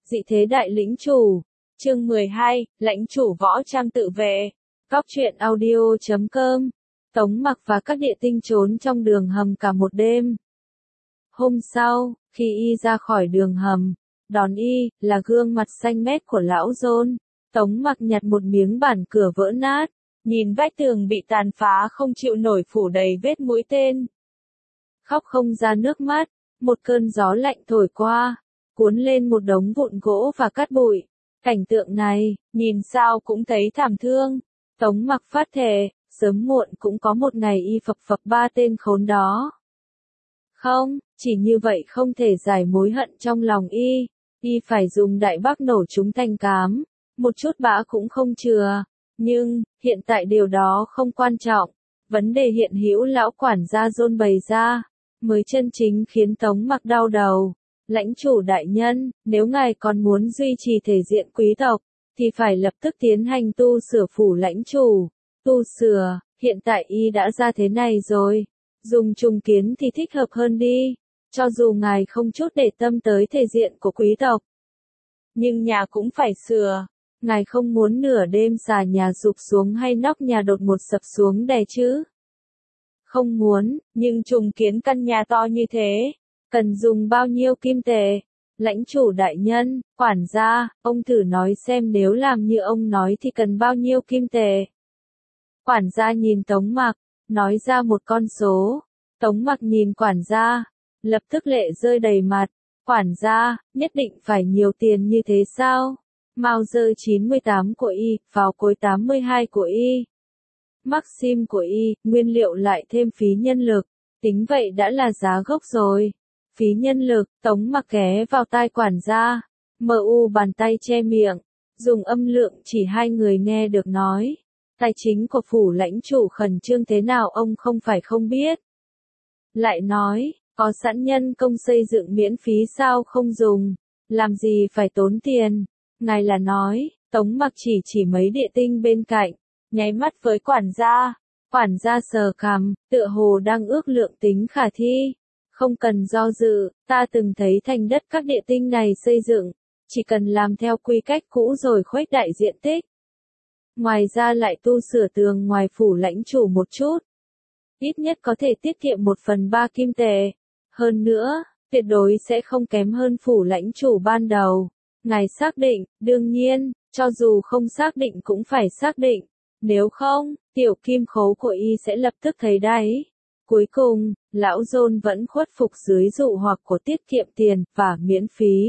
Dị thế đại lĩnh chủ. Chương 12, lãnh chủ võ trang tự vệ. Góc truyện audio.com. Tống Mặc và các địa tinh trốn trong đường hầm cả một đêm. Hôm sau, khi y ra khỏi đường hầm, đón y là gương mặt xanh mét của lão John. Tống Mặc nhặt một miếng bản cửa vỡ nát, nhìn vách tường bị tàn phá không chịu nổi phủ đầy vết mũi tên. Khóc không ra nước mắt, một cơn gió lạnh thổi qua, cuốn lên một đống vụn gỗ và cát bụi. Cảnh tượng này, nhìn sao cũng thấy thảm thương. Tống Mặc phát thề, sớm muộn cũng có một ngày y phập ba tên khốn đó. Không, chỉ như vậy không thể giải mối hận trong lòng y phải dùng đại bác nổ chúng thành cám, một chút bã cũng không chừa. Nhưng, hiện tại điều đó không quan trọng, vấn đề hiện hữu lão quản gia John bày ra, mới chân chính khiến Tống Mặc đau đầu. Lãnh chủ đại nhân, nếu ngài còn muốn duy trì thể diện quý tộc, thì phải lập tức tiến hành tu sửa phủ lãnh chủ. Tu sửa, hiện tại y đã ra thế này rồi, dùng trùng kiến thì thích hợp hơn đi, cho dù ngài không chút để tâm tới thể diện của quý tộc. Nhưng nhà cũng phải sửa, ngài không muốn nửa đêm xà nhà sụp xuống hay nóc nhà đột ngột sập xuống đè chứ? Không muốn, nhưng trùng kiến căn nhà to như thế, cần dùng bao nhiêu kim tệ? Lãnh chủ đại nhân, quản gia, ông thử nói xem nếu làm như ông nói thì cần bao nhiêu kim tệ? Quản gia nhìn Tống Mặc, nói ra một con số. Tống Mặc nhìn quản gia, lập tức lệ rơi đầy mặt. Quản gia, nhất định phải nhiều tiền như thế sao? Mao dơ 98 của y, vào cối 82 của y. Maxim của y, nguyên liệu lại thêm phí nhân lực. Tính vậy đã là giá gốc rồi. Phí nhân lực, Tống Mặc ghé vào tai quản gia, bàn tay che miệng, dùng âm lượng chỉ hai người nghe được nói. Tài chính của phủ lãnh chủ khẩn trương thế nào ông không phải không biết. Lại nói, có sẵn nhân công xây dựng miễn phí sao không dùng, làm gì phải tốn tiền. Ngài là nói, Tống Mặc chỉ mấy địa tinh bên cạnh, nháy mắt với quản gia sờ cằm, tựa hồ đang ước lượng tính khả thi. Không cần do dự, ta từng thấy thành đất các địa tinh này xây dựng, chỉ cần làm theo quy cách cũ rồi khuếch đại diện tích. Ngoài ra lại tu sửa tường ngoài phủ lãnh chủ một chút. Ít nhất có thể tiết kiệm 1/3 kim tệ. Hơn nữa, tuyệt đối sẽ không kém hơn phủ lãnh chủ ban đầu. Ngài xác định, đương nhiên, cho dù không xác định cũng phải xác định. Nếu không, tiểu kim khố của y sẽ lập tức thấy đáy. Cuối cùng, lão John vẫn khuất phục dưới dụ hoặc của tiết kiệm tiền và miễn phí.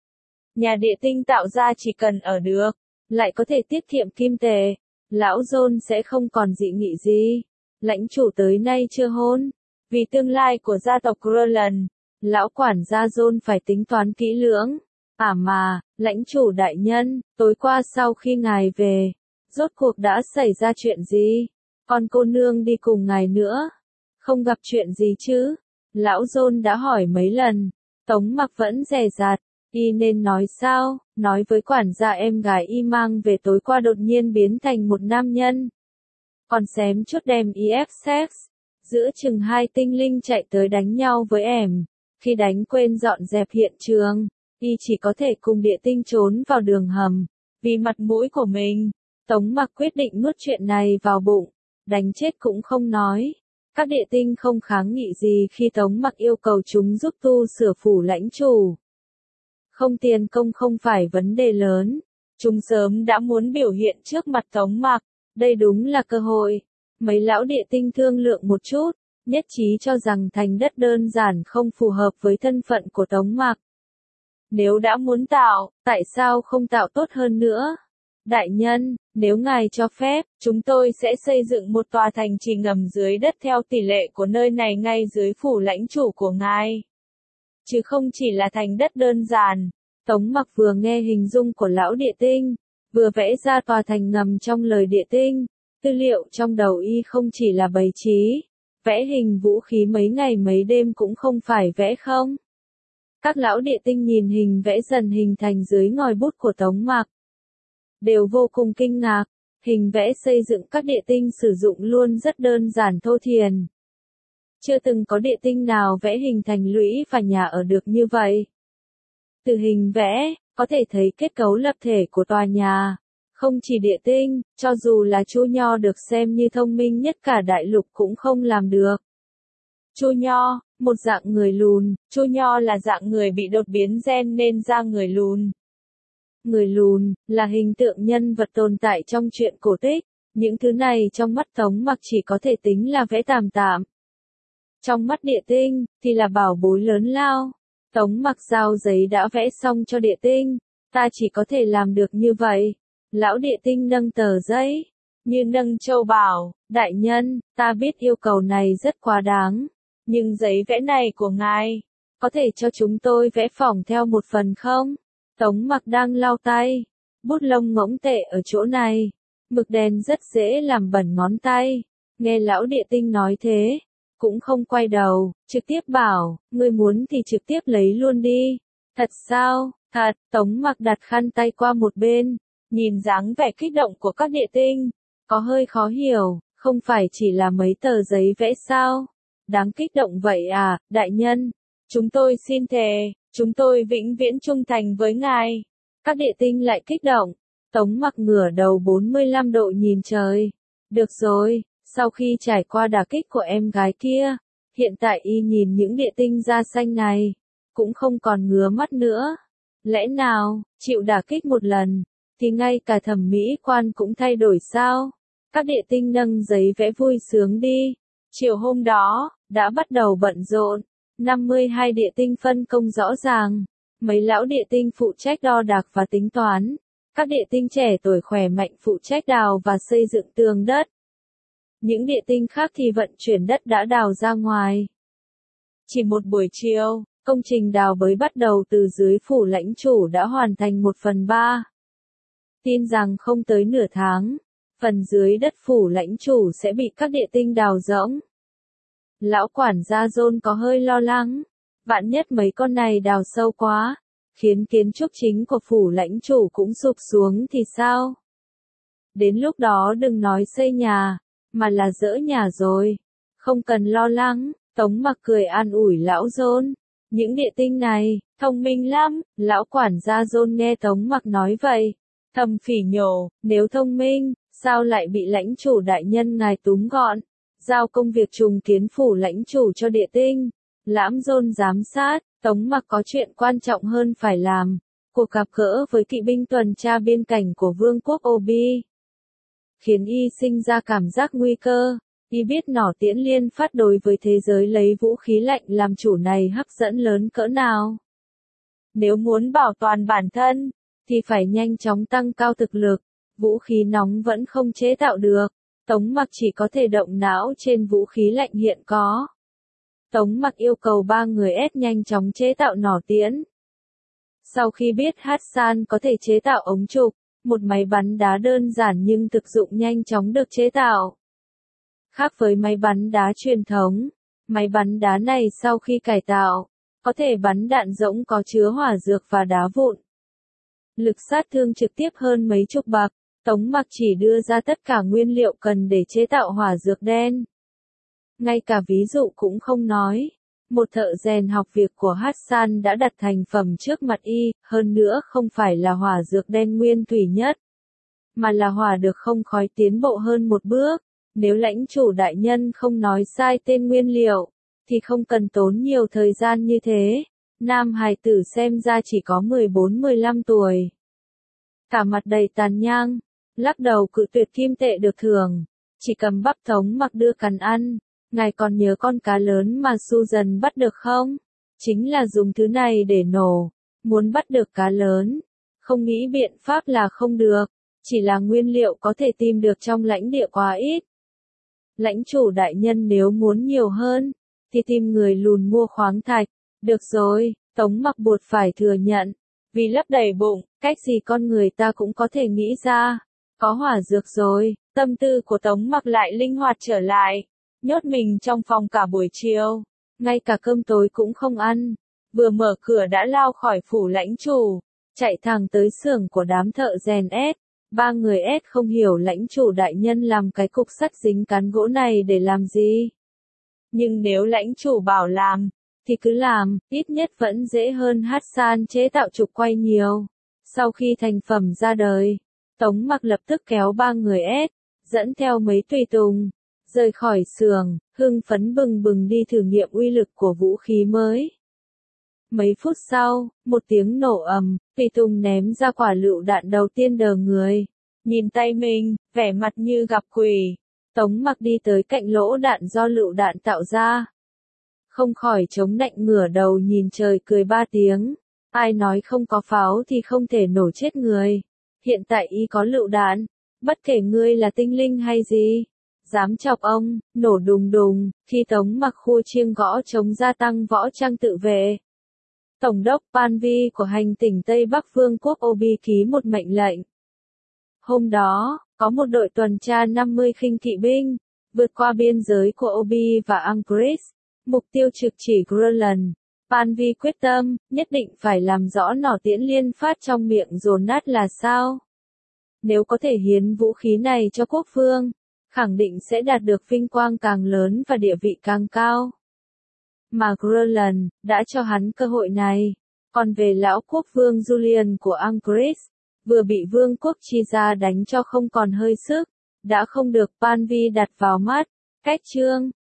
Nhà địa tinh tạo ra chỉ cần ở được, lại có thể tiết kiệm kim tệ, lão John sẽ không còn dị nghị gì. Lãnh chủ tới nay chưa hôn, vì tương lai của gia tộc Grönland, lão quản gia John phải tính toán kỹ lưỡng. Mà, lãnh chủ đại nhân, tối qua sau khi ngài về, rốt cuộc đã xảy ra chuyện gì? Con cô nương đi cùng ngài nữa, không gặp chuyện gì chứ? Lão John đã hỏi mấy lần, Tống Mặc vẫn dè dặt. Y nên nói sao? Nói với quản gia em gái y mang về tối qua đột nhiên biến thành một nam nhân. Còn xém chút đem y ép sex. Giữa chừng hai tinh linh chạy tới đánh nhau với em. Khi đánh quên dọn dẹp hiện trường, y chỉ có thể cùng địa tinh trốn vào đường hầm. Vì mặt mũi của mình, Tống Mặc quyết định nuốt chuyện này vào bụng. Đánh chết cũng không nói. Các địa tinh không kháng nghị gì khi Tống Mặc yêu cầu chúng giúp tu sửa phủ lãnh chủ. Không tiền công không phải vấn đề lớn. Chúng sớm đã muốn biểu hiện trước mặt Tống Mặc. Đây đúng là cơ hội. Mấy lão địa tinh thương lượng một chút, nhất trí cho rằng thành đất đơn giản không phù hợp với thân phận của Tống Mặc. Nếu đã muốn tạo, tại sao không tạo tốt hơn nữa? Đại nhân, nếu ngài cho phép, chúng tôi sẽ xây dựng một tòa thành trì ngầm dưới đất theo tỷ lệ của nơi này ngay dưới phủ lãnh chủ của ngài. Chứ không chỉ là thành đất đơn giản. Tống Mặc vừa nghe hình dung của lão địa tinh, vừa vẽ ra tòa thành ngầm trong lời địa tinh. Tư liệu trong đầu y không chỉ là bày trí, vẽ hình vũ khí mấy ngày mấy đêm cũng không phải vẽ không. Các lão địa tinh nhìn hình vẽ dần hình thành dưới ngòi bút của Tống Mặc, đều vô cùng kinh ngạc. Hình vẽ xây dựng các địa tinh sử dụng luôn rất đơn giản thô thiển. Chưa từng có địa tinh nào vẽ hình thành lũy và nhà ở được như vậy. Từ hình vẽ, có thể thấy kết cấu lập thể của tòa nhà. Không chỉ địa tinh, cho dù là Chu Nho được xem như thông minh nhất cả đại lục cũng không làm được. Chu Nho, một dạng người lùn, Chu Nho là dạng người bị đột biến gen nên ra người lùn. Người lùn, là hình tượng nhân vật tồn tại trong truyện cổ tích, những thứ này trong mắt Tống Mặc chỉ có thể tính là vẽ tạm tạm. Trong mắt địa tinh, thì là bảo bối lớn lao. Tống Mặc giao giấy đã vẽ xong cho địa tinh, ta chỉ có thể làm được như vậy. Lão địa tinh nâng tờ giấy, như nâng châu báu, đại nhân, ta biết yêu cầu này rất quá đáng, nhưng giấy vẽ này của ngài, có thể cho chúng tôi vẽ phỏng theo một phần không? Tống Mặc đang lau tay, bút lông ngỗng tệ ở chỗ này, mực đen rất dễ làm bẩn ngón tay. Nghe lão địa tinh nói thế, cũng không quay đầu, trực tiếp bảo, ngươi muốn thì trực tiếp lấy luôn đi. Thật sao? Thật. Tống Mặc đặt khăn tay qua một bên, nhìn dáng vẻ kích động của các địa tinh, có hơi khó hiểu, không phải chỉ là mấy tờ giấy vẽ sao? Đáng kích động vậy à, đại nhân? Chúng tôi xin thề, chúng tôi vĩnh viễn trung thành với ngài. Các địa tinh lại kích động. Tống Mặc ngửa đầu 45 độ nhìn trời. Được rồi, sau khi trải qua đả kích của em gái kia, hiện tại y nhìn những địa tinh da xanh này, cũng không còn ngứa mắt nữa. Lẽ nào, chịu đả kích một lần, thì ngay cả thẩm mỹ quan cũng thay đổi sao? Các địa tinh nâng giấy vẽ vui sướng đi. Chiều hôm đó, đã bắt đầu bận rộn. 52 địa tinh phân công rõ ràng. Mấy lão địa tinh phụ trách đo đạc và tính toán. Các địa tinh trẻ tuổi khỏe mạnh phụ trách đào và xây dựng tường đất. Những địa tinh khác thì vận chuyển đất đã đào ra ngoài. Chỉ một buổi chiều, công trình đào bới bắt đầu từ dưới phủ lãnh chủ đã hoàn thành 1/3. Tin rằng không tới nửa tháng, phần dưới đất phủ lãnh chủ sẽ bị các địa tinh đào rỗng. Lão quản gia John có hơi lo lắng, vạn nhất mấy con này đào sâu quá, khiến kiến trúc chính của phủ lãnh chủ cũng sụp xuống thì sao? Đến lúc đó đừng nói xây nhà, mà là dỡ nhà rồi. Không cần lo lắng, Tống Mặc cười an ủi lão John. Những địa tinh này, thông minh lắm. Lão quản gia John nghe Tống Mặc nói vậy, thầm phỉ nhổ, nếu thông minh, sao lại bị lãnh chủ đại nhân ngài túm gọn, giao công việc trùng kiến phủ lãnh chủ cho địa tinh. Lãm John giám sát, Tống Mặc có chuyện quan trọng hơn phải làm. Cuộc gặp gỡ với kỵ binh tuần tra biên cảnh của vương quốc Obi khiến y sinh ra cảm giác nguy cơ. Y biết nỏ tiễn liên phát đối với thế giới lấy vũ khí lạnh làm chủ này hấp dẫn lớn cỡ nào. Nếu muốn bảo toàn bản thân, thì phải nhanh chóng tăng cao thực lực. Vũ khí nóng vẫn không chế tạo được. Tống Mặc chỉ có thể động não trên vũ khí lạnh hiện có. Tống Mặc yêu cầu 3 người S nhanh chóng chế tạo nỏ tiễn. Sau khi biết Hassan có thể chế tạo ống trục, một máy bắn đá đơn giản nhưng thực dụng nhanh chóng được chế tạo. Khác với máy bắn đá truyền thống, máy bắn đá này sau khi cải tạo, có thể bắn đạn rỗng có chứa hỏa dược và đá vụn. Lực sát thương trực tiếp hơn mấy chục bậc. Tống Mặc chỉ đưa ra tất cả nguyên liệu cần để chế tạo hỏa dược đen. Ngay cả ví dụ cũng không nói. Một thợ rèn học việc của Hassan đã đặt thành phẩm trước mặt y, hơn nữa không phải là hỏa dược đen nguyên thủy nhất, mà là hỏa được không khói tiến bộ hơn một bước. Nếu lãnh chủ đại nhân không nói sai tên nguyên liệu, thì không cần tốn nhiều thời gian như thế. Nam hài tử xem ra chỉ có 14-15 tuổi. Cả mặt đầy tàn nhang, lắc đầu cự tuyệt kim tệ được thưởng, chỉ cầm bắp. Tống Mặc đưa cần ăn. Ngài còn nhớ con cá lớn mà Susan bắt được không? Chính là dùng thứ này để nổ. Muốn bắt được cá lớn, không nghĩ biện pháp là không được, chỉ là nguyên liệu có thể tìm được trong lãnh địa quá ít. Lãnh chủ đại nhân nếu muốn nhiều hơn, thì tìm người lùn mua khoáng thạch. Được rồi, Tống Mặc buộc phải thừa nhận. Vì lấp đầy bụng, cách gì con người ta cũng có thể nghĩ ra. Có hỏa dược rồi, tâm tư của Tống Mặc lại linh hoạt trở lại. Nhốt mình trong phòng cả buổi chiều, ngay cả cơm tối cũng không ăn. Vừa mở cửa đã lao khỏi phủ lãnh chủ, chạy thẳng tới xưởng của đám thợ rèn S. 3 người S không hiểu lãnh chủ đại nhân làm cái cục sắt dính cán gỗ này để làm gì. Nhưng nếu lãnh chủ bảo làm, thì cứ làm, ít nhất vẫn dễ hơn Hassan chế tạo trục quay nhiều. Sau khi thành phẩm ra đời, Tống Mặc lập tức kéo 3 người S, dẫn theo mấy tùy tùng, rời khỏi xưởng, hưng phấn bừng bừng đi thử nghiệm uy lực của vũ khí mới. Mấy phút sau, một tiếng nổ ầm, tùy tùng ném ra quả lựu đạn đầu tiên đờ người. Nhìn tay mình, vẻ mặt như gặp quỷ. Tống Mặc đi tới cạnh lỗ đạn do lựu đạn tạo ra. Không khỏi chống nạnh ngửa đầu nhìn trời cười 3 tiếng. Ai nói không có pháo thì không thể nổ chết người. Hiện tại y có lựu đạn, bất kể ngươi là tinh linh hay gì. Dám chọc ông, nổ đùng đùng, khi Tống Mặc khu chiêng gõ chống gia tăng võ trang tự vệ. Tổng đốc Panvi của hành tỉnh Tây Bắc Vương quốc Obi ký một mệnh lệnh. Hôm đó, có một đội tuần tra 50 khinh kỵ binh, vượt qua biên giới của Obi và Angris, mục tiêu trực chỉ Grönland. Panvi quyết tâm, nhất định phải làm rõ nỏ tiễn liên phát trong miệng Jonas là sao. Nếu có thể hiến vũ khí này cho quốc vương, khẳng định sẽ đạt được vinh quang càng lớn và địa vị càng cao. Mà Grönland đã cho hắn cơ hội này. Còn về lão quốc vương Julian của Angris, vừa bị vương quốc chi ra đánh cho không còn hơi sức, đã không được Panvi đặt vào mắt. Cách chương